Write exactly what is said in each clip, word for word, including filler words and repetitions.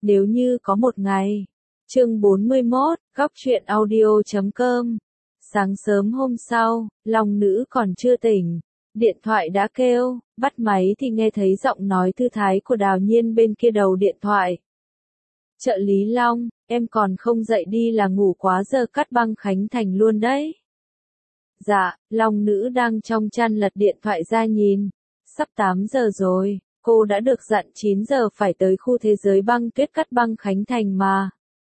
Nếu như có một ngày. Chương bốn mươi mốt, góc truyện audio chấm com. Sáng sớm hôm sau, Long Nữ còn chưa tỉnh. Điện thoại đã kêu, bắt máy thì nghe thấy giọng nói thư thái của Đào Nhiên bên kia đầu điện thoại. Trợ lý Long, em còn không dậy đi là ngủ quá giờ cắt băng Khánh Thành luôn đấy. Dạ, Long Nữ đang trong chăn lật điện thoại ra nhìn. Sắp tám giờ rồi, cô đã được dặn chín giờ phải tới khu thế giới băng tuyết cắt băng Khánh Thành mà.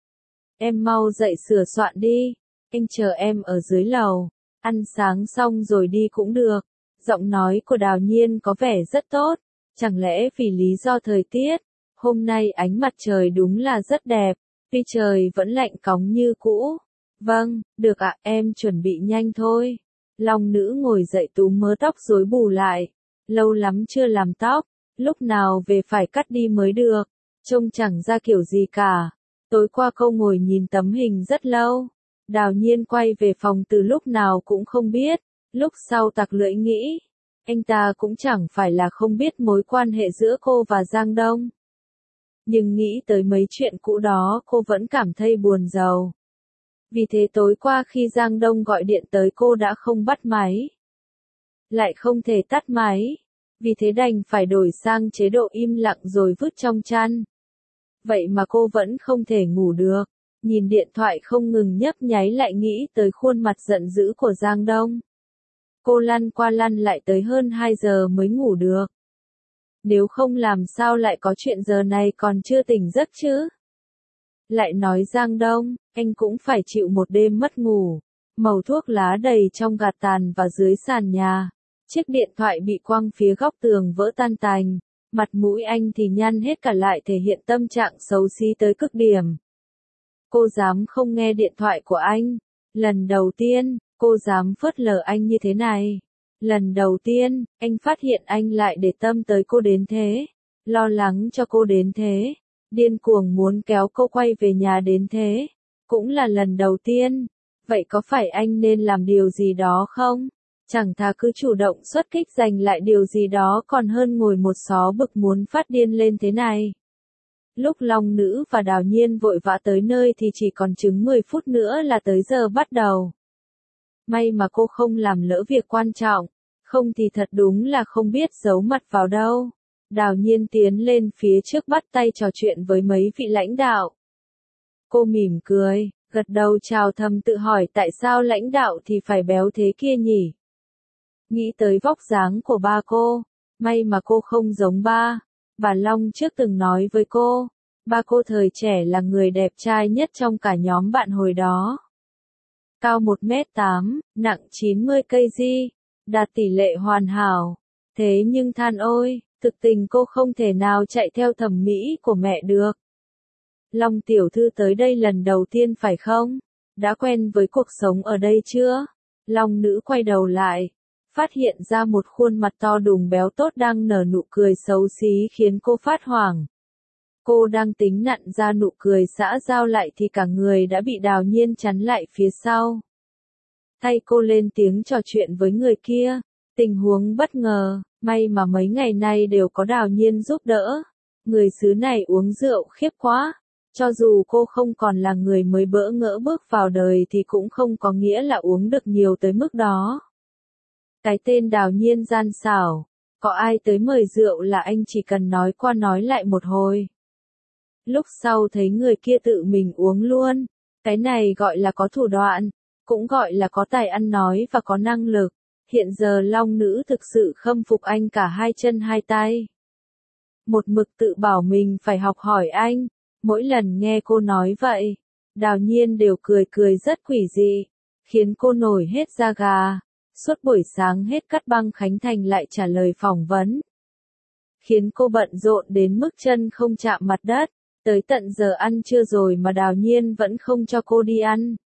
Em mau dậy sửa soạn đi, anh chờ em ở dưới lầu, ăn sáng xong rồi đi cũng được. Giọng nói của Đào Nhiên có vẻ rất tốt, chẳng lẽ vì lý do thời tiết, hôm nay ánh mặt trời đúng là rất đẹp, tuy trời vẫn lạnh cóng như cũ. Vâng, được ạ, em chuẩn bị nhanh thôi. Long Nữ ngồi dậy túm mớ tóc rối bù lại, lâu lắm chưa làm tóc, lúc nào về phải cắt đi mới được, trông chẳng ra kiểu gì cả. Tối qua cô ngồi nhìn tấm hình rất lâu, Đào Nhiên quay về phòng từ lúc nào cũng không biết, lúc sau tặc lưỡi nghĩ, anh ta cũng chẳng phải là không biết mối quan hệ giữa cô và Giang Đông. Nhưng nghĩ tới mấy chuyện cũ đó cô vẫn cảm thấy buồn rầu. Vì thế tối qua khi Giang Đông gọi điện tới cô đã không bắt máy. Lại không thể tắt máy, vì thế đành phải đổi sang chế độ im lặng rồi vứt trong chăn. Vậy mà cô vẫn không thể ngủ được, nhìn điện thoại không ngừng nhấp nháy lại nghĩ tới khuôn mặt giận dữ của Giang Đông. Cô lăn qua lăn lại tới hơn hai giờ mới ngủ được. Nếu không làm sao lại có chuyện giờ này còn chưa tỉnh giấc chứ? Lại nói Giang Đông, anh cũng phải chịu một đêm mất ngủ. Màu thuốc lá đầy trong gạt tàn và dưới sàn nhà. Chiếc điện thoại bị quăng phía góc tường vỡ tan tành. Mặt mũi anh thì nhăn hết cả lại thể hiện tâm trạng xấu xí tới cực điểm. Cô dám không nghe điện thoại của anh. Lần đầu tiên, cô dám phớt lờ anh như thế này. Lần đầu tiên, anh phát hiện anh lại để tâm tới cô đến thế. Lo lắng cho cô đến thế. Điên cuồng muốn kéo cô quay về nhà đến thế. Cũng là lần đầu tiên. Vậy có phải anh nên làm điều gì đó không? Chẳng thà cứ chủ động xuất kích giành lại điều gì đó còn hơn ngồi một xó bực muốn phát điên lên thế này. Lúc Long Nữ và Đào Nhiên vội vã tới nơi thì chỉ còn chừng mười phút nữa là tới giờ bắt đầu. May mà cô không làm lỡ việc quan trọng, không thì thật đúng là không biết giấu mặt vào đâu. Đào Nhiên tiến lên phía trước bắt tay trò chuyện với mấy vị lãnh đạo. Cô mỉm cười, gật đầu chào thầm tự hỏi tại sao lãnh đạo thì phải béo thế kia nhỉ? Nghĩ tới vóc dáng của ba cô, may mà cô không giống ba. Bà Long trước từng nói với cô, ba cô thời trẻ là người đẹp trai nhất trong cả nhóm bạn hồi đó. Cao một mét tám, nặng chín mươi ki lô gam, đạt tỷ lệ hoàn hảo. Thế nhưng than ôi, thực tình cô không thể nào chạy theo thẩm mỹ của mẹ được. Long tiểu thư tới đây lần đầu tiên phải không? Đã quen với cuộc sống ở đây chưa? Long Nữ quay đầu lại, phát hiện ra một khuôn mặt to đùng béo tốt đang nở nụ cười xấu xí khiến cô phát hoảng. Cô đang tính nặn ra nụ cười xã giao lại thì cả người đã bị Đào Nhiên chắn lại phía sau. Thay cô lên tiếng trò chuyện với người kia, tình huống bất ngờ, may mà mấy ngày nay đều có Đào Nhiên giúp đỡ. Người xứ này uống rượu khiếp quá, cho dù cô không còn là người mới bỡ ngỡ bước vào đời thì cũng không có nghĩa là uống được nhiều tới mức đó. Cái tên Đào Nhiên gian xảo, có ai tới mời rượu là anh chỉ cần nói qua nói lại một hồi. Lúc sau thấy người kia tự mình uống luôn, cái này gọi là có thủ đoạn, cũng gọi là có tài ăn nói và có năng lực. Hiện giờ Long Nữ thực sự khâm phục anh cả hai chân hai tay. Một mực tự bảo mình phải học hỏi anh, mỗi lần nghe cô nói vậy, Đào Nhiên đều cười cười rất quỷ dị, khiến cô nổi hết da gà. Suốt buổi sáng hết cắt băng Khánh Thành lại trả lời phỏng vấn. Khiến cô bận rộn đến mức chân không chạm mặt đất, tới tận giờ ăn trưa rồi mà Đào Nhiên vẫn không cho cô đi ăn.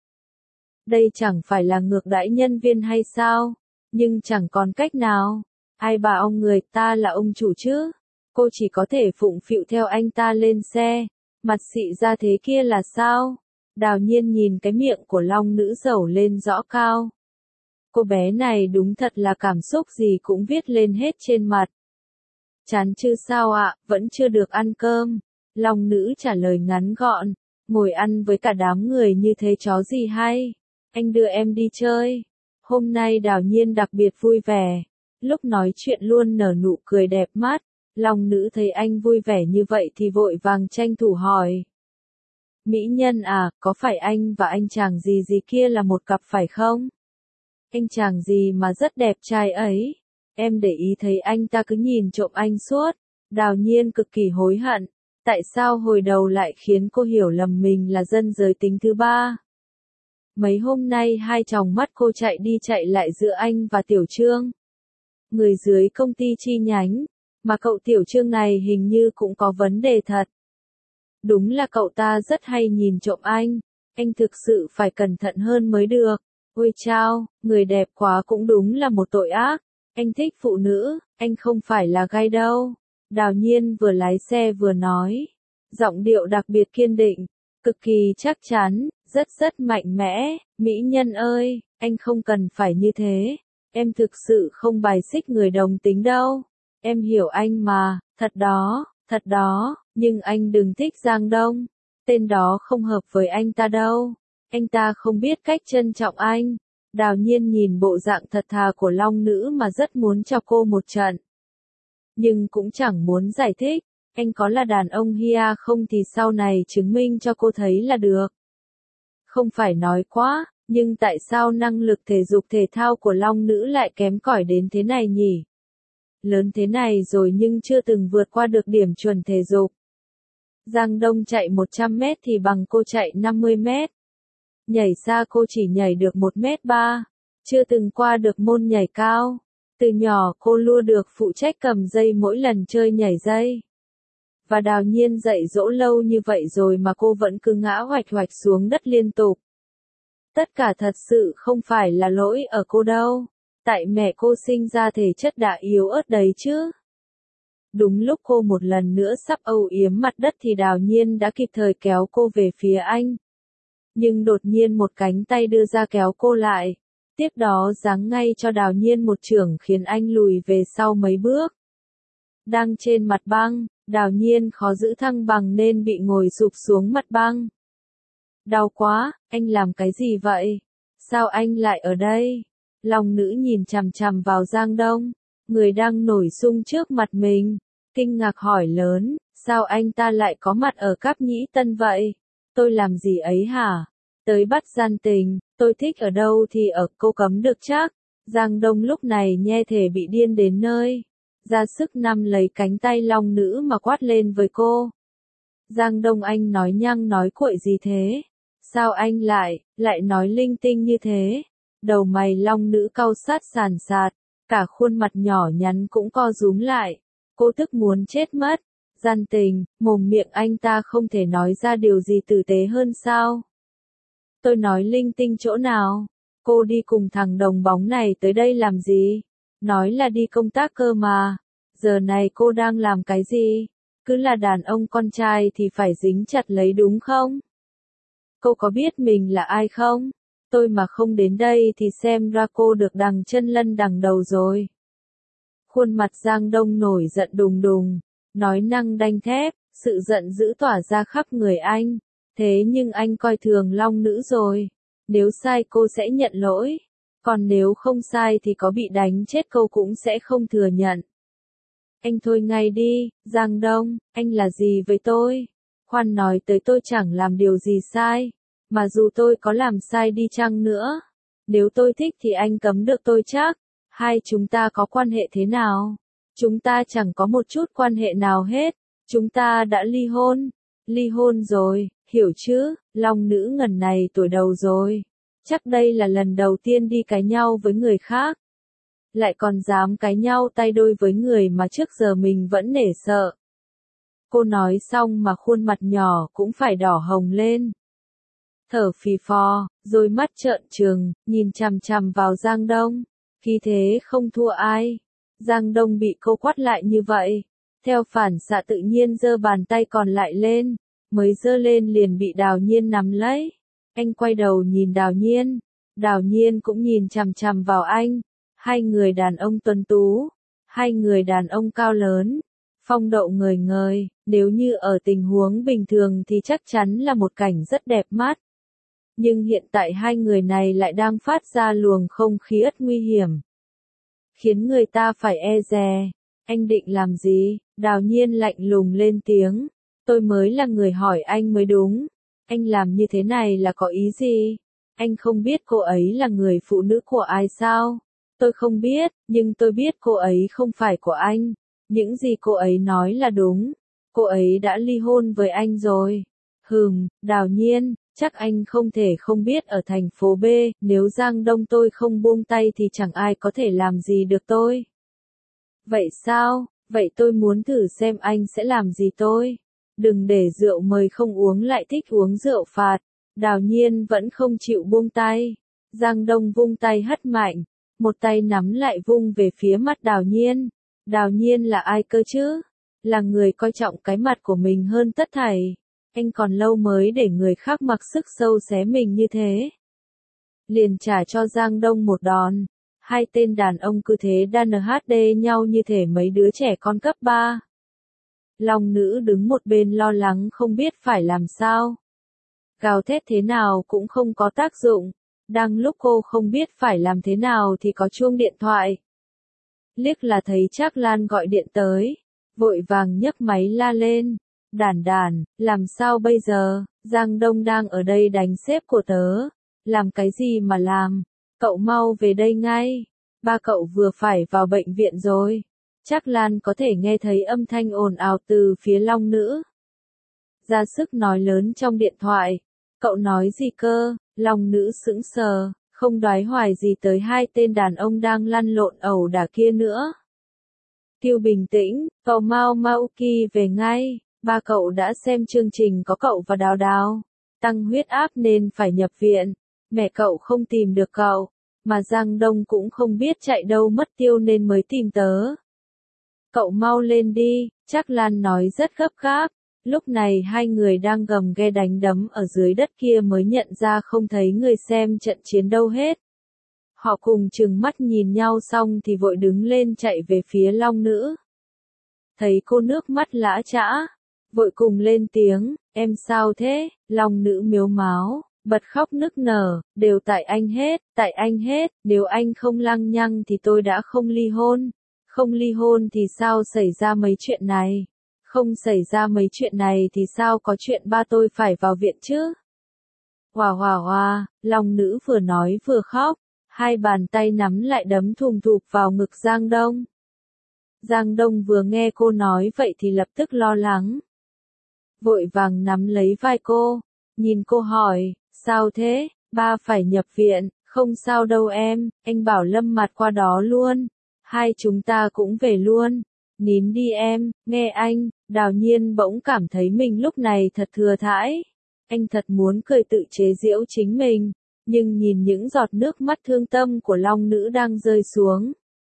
Đây chẳng phải là ngược đãi nhân viên hay sao? Nhưng chẳng còn cách nào. Ai bảo người ta là ông chủ chứ? Cô chỉ có thể phụng phịu theo anh ta lên xe. Mặt xị ra thế kia là sao? Đào Nhiên nhìn cái miệng của Long Nữ dẩu lên rõ cao. Cô bé này đúng thật là cảm xúc gì cũng viết lên hết trên mặt. Chán chứ sao ạ, vẫn chưa được ăn cơm. Long nữ trả lời ngắn gọn, ngồi ăn với cả đám người như thế chó gì hay, anh đưa em đi chơi. Hôm nay Đào Nhiên đặc biệt vui vẻ, lúc nói chuyện luôn nở nụ cười đẹp mắt, Long nữ thấy anh vui vẻ như vậy thì vội vàng tranh thủ hỏi. Mỹ nhân à, có phải anh và anh chàng gì gì kia là một cặp phải không? Anh chàng gì mà rất đẹp trai ấy, em để ý thấy anh ta cứ nhìn trộm anh suốt. Đào Nhiên cực kỳ hối hận, tại sao hồi đầu lại khiến cô hiểu lầm mình là dân giới tính thứ ba. Mấy hôm nay hai tròng mắt cô chạy đi chạy lại giữa anh và Tiểu Trương, người dưới công ty chi nhánh, mà cậu Tiểu Trương này hình như cũng có vấn đề thật. Đúng là cậu ta rất hay nhìn trộm anh, anh thực sự phải cẩn thận hơn mới được. Ôi chao, người đẹp quá cũng đúng là một tội ác, anh thích phụ nữ, anh không phải là gay đâu. Đào Nhiên vừa lái xe vừa nói, giọng điệu đặc biệt kiên định, cực kỳ chắc chắn, rất rất mạnh mẽ. Mỹ nhân ơi, anh không cần phải như thế, em thực sự không bài xích người đồng tính đâu, em hiểu anh mà, thật đó, thật đó, nhưng anh đừng thích Giang Đông, tên đó không hợp với anh ta đâu, anh ta không biết cách trân trọng anh. Đào Nhiên nhìn bộ dạng thật thà của Long nữ mà rất muốn cho cô một trận. Nhưng cũng chẳng muốn giải thích, anh có là đàn ông hia không thì sau này chứng minh cho cô thấy là được. Không phải nói quá, nhưng tại sao năng lực thể dục thể thao của Long nữ lại kém cỏi đến thế này nhỉ? Lớn thế này rồi nhưng chưa từng vượt qua được điểm chuẩn thể dục. Giang Đông chạy một trăm mét thì bằng cô chạy năm mươi mét. Nhảy xa cô chỉ nhảy được một mét ba, chưa từng qua được môn nhảy cao. Từ nhỏ cô luôn được phụ trách cầm dây mỗi lần chơi nhảy dây. Và Đào Nhiên dạy dỗ lâu như vậy rồi mà cô vẫn cứ ngã hoạch hoạch xuống đất liên tục. Tất cả thật sự không phải là lỗi ở cô đâu, tại mẹ cô sinh ra thể chất đã yếu ớt đấy chứ. Đúng lúc cô một lần nữa sắp âu yếm mặt đất thì Đào Nhiên đã kịp thời kéo cô về phía anh. Nhưng đột nhiên một cánh tay đưa ra kéo cô lại. Tiếp đó giáng ngay cho Đào Nhiên một chưởng khiến anh lùi về sau mấy bước. Đang trên mặt băng, Đào Nhiên khó giữ thăng bằng nên bị ngồi sụp xuống mặt băng. Đau quá, anh làm cái gì vậy? Sao anh lại ở đây? Long nữ nhìn chằm chằm vào Giang Đông, người đang nổi sung trước mặt mình, kinh ngạc hỏi lớn, sao anh ta lại có mặt ở Cáp Nhĩ Tân vậy? Tôi làm gì ấy hả? Tới bắt gian tình, tôi thích ở đâu thì ở, cô cấm được chắc. Giang Đông lúc này nghe thể bị điên đến nơi, ra sức nắm lấy cánh tay Long nữ mà quát lên với cô. Giang Đông, anh nói nhăng nói cuội gì thế? Sao anh lại, lại nói linh tinh như thế? Đầu mày Long nữ cau sát sàn sạt, cả khuôn mặt nhỏ nhắn cũng co rúm lại. Cô tức muốn chết mất. Gian tình, mồm miệng anh ta không thể nói ra điều gì tử tế hơn sao? Tôi nói linh tinh chỗ nào? Cô đi cùng thằng đồng bóng này tới đây làm gì? Nói là đi công tác cơ mà. Giờ này cô đang làm cái gì? Cứ là đàn ông con trai thì phải dính chặt lấy đúng không? Cô có biết mình là ai không? Tôi mà không đến đây thì xem ra cô được đằng chân lân đằng đầu rồi. Khuôn mặt Giang Đông nổi giận đùng đùng, nói năng đanh thép, sự giận dữ tỏa ra khắp người anh. Thế nhưng anh coi thường Long nữ rồi. Nếu sai cô sẽ nhận lỗi. Còn nếu không sai thì có bị đánh chết cô cũng sẽ không thừa nhận. Anh thôi ngay đi, Giang Đông, anh là gì với tôi? Khoan nói tới tôi chẳng làm điều gì sai. Mà dù tôi có làm sai đi chăng nữa, nếu tôi thích thì anh cấm được tôi chắc. Hai chúng ta có quan hệ thế nào? Chúng ta chẳng có một chút quan hệ nào hết. Chúng ta đã ly hôn. Ly hôn rồi, hiểu chứ? Long nữ ngần này tuổi đầu rồi. Chắc đây là lần đầu tiên đi cãi nhau với người khác. Lại còn dám cãi nhau tay đôi với người mà trước giờ mình vẫn nể sợ. Cô nói xong mà khuôn mặt nhỏ cũng phải đỏ hồng lên. Thở phì phò, rồi mắt trợn trừng, nhìn chằm chằm vào Giang Đông. Khí thế không thua ai. Giang Đông bị cô quát lại như vậy. Theo phản xạ tự nhiên giơ bàn tay còn lại lên. Mới giơ lên liền bị Đào Nhiên nắm lấy. Anh quay đầu nhìn Đào Nhiên. Đào Nhiên cũng nhìn chằm chằm vào anh. Hai người đàn ông tuấn tú. Hai người đàn ông cao lớn. phong độ ngời ngời, nếu như ở tình huống bình thường thì chắc chắn là một cảnh rất đẹp mắt. Nhưng hiện tại hai người này lại đang phát ra luồng không khí ất nguy hiểm, khiến người ta phải e dè. Anh định làm gì? Đào Nhiên lạnh lùng lên tiếng. Tôi mới là người hỏi anh mới đúng. Anh làm như thế này là có ý gì? Anh không biết cô ấy là người phụ nữ của ai sao? Tôi không biết, nhưng tôi biết cô ấy không phải của anh. Những gì cô ấy nói là đúng. Cô ấy đã ly hôn với anh rồi. Hừm, Đào Nhiên, chắc anh không thể không biết ở thành phố B, nếu Giang Đông tôi không buông tay thì chẳng ai có thể làm gì được tôi. Vậy sao? Vậy tôi muốn thử xem anh sẽ làm gì tôi. Đừng để rượu mời không uống lại thích uống rượu phạt. Đào Nhiên vẫn không chịu buông tay. Giang Đông vung tay hất mạnh, một tay nắm lại vung về phía mắt Đào Nhiên. Đào Nhiên là ai cơ chứ? Là người coi trọng cái mặt của mình hơn tất thảy. Anh còn lâu mới để người khác mặc sức sâu xé mình như thế. Liền trả cho Giang Đông một đòn. Hai tên đàn ông cứ thế đan hát đê nhau như thể mấy đứa trẻ con cấp ba. Long nữ đứng một bên lo lắng không biết phải làm sao. Gào thét thế nào cũng không có tác dụng. Đang lúc cô không biết phải làm thế nào thì có chuông điện thoại. Liếc là thấy Trác Lan gọi điện tới. Vội vàng nhấc máy la lên. Đàn đàn, làm sao bây giờ? Giang Đông đang ở đây đánh sếp của tớ. Làm cái gì mà làm? Cậu mau về đây ngay. Ba cậu vừa phải vào bệnh viện rồi. Trác Lan có thể nghe thấy âm thanh ồn ào từ phía Long nữ. Ra sức nói lớn trong điện thoại. Cậu nói gì cơ? Long nữ sững sờ, không đoái hoài gì tới hai tên đàn ông đang lăn lộn ẩu đả kia nữa. Tiêu bình tĩnh, cậu mau mau kỳ về ngay. Ba cậu đã xem chương trình có cậu và Đào Đào. Tăng huyết áp nên phải nhập viện. Mẹ cậu không tìm được cậu. Mà Giang Đông cũng không biết chạy đâu mất tiêu nên mới tìm tớ. Cậu mau lên đi, Trác Lan nói rất gấp gáp. Lúc này hai người đang gầm ghe đánh đấm ở dưới đất kia mới nhận ra không thấy người xem trận chiến đâu hết. Họ cùng trừng mắt nhìn nhau xong thì vội đứng lên chạy về phía Long nữ. Thấy cô nước mắt lã chã, vội cùng lên tiếng, em sao thế? Long nữ miếu máo, bật khóc nức nở, đều tại anh hết, tại anh hết, nếu anh không lăng nhăng thì tôi đã không ly hôn. Không ly hôn thì sao xảy ra mấy chuyện này? Không xảy ra mấy chuyện này thì sao có chuyện ba tôi phải vào viện chứ? Hòa hòa hòa, Long nữ vừa nói vừa khóc, hai bàn tay nắm lại đấm thùm thụp vào ngực Giang Đông. Giang Đông vừa nghe cô nói vậy thì lập tức lo lắng. Vội vàng nắm lấy vai cô, nhìn cô hỏi, sao thế, ba phải nhập viện, không sao đâu em, anh bảo Lâm Mạt qua đó luôn, hai chúng ta cũng về luôn, nín đi em, nghe anh. Đào Nhiên bỗng cảm thấy mình lúc này thật thừa thãi, anh thật muốn cười tự chế giễu chính mình, nhưng nhìn những giọt nước mắt thương tâm của Long nữ đang rơi xuống.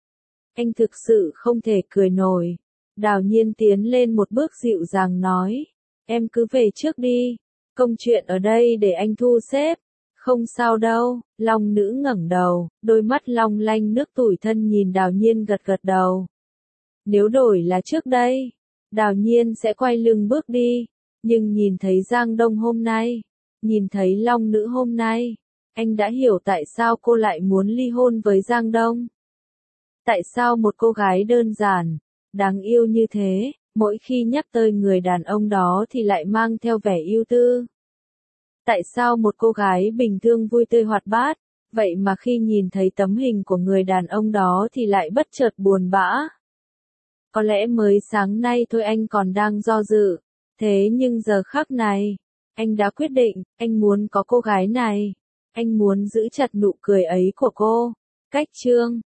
Anh thực sự không thể cười nổi. Đào Nhiên tiến lên một bước dịu dàng nói, em cứ về trước đi, công chuyện ở đây để anh thu xếp. Không sao đâu, Long nữ ngẩng đầu, đôi mắt long lanh nước tủi thân nhìn Đào Nhiên gật gật đầu. Nếu đổi là trước đây, Đào Nhiên sẽ quay lưng bước đi, nhưng nhìn thấy Giang Đông hôm nay, nhìn thấy Long nữ hôm nay, anh đã hiểu tại sao cô lại muốn ly hôn với Giang Đông. Tại sao một cô gái đơn giản, đáng yêu như thế, mỗi khi nhắc tới người đàn ông đó thì lại mang theo vẻ ưu tư. Tại sao một cô gái bình thường vui tươi hoạt bát, vậy mà khi nhìn thấy tấm hình của người đàn ông đó thì lại bất chợt buồn bã. Có lẽ mới sáng nay thôi anh còn đang do dự, thế nhưng giờ khắc này, anh đã quyết định, anh muốn có cô gái này, anh muốn giữ chặt nụ cười ấy của cô. Cách chương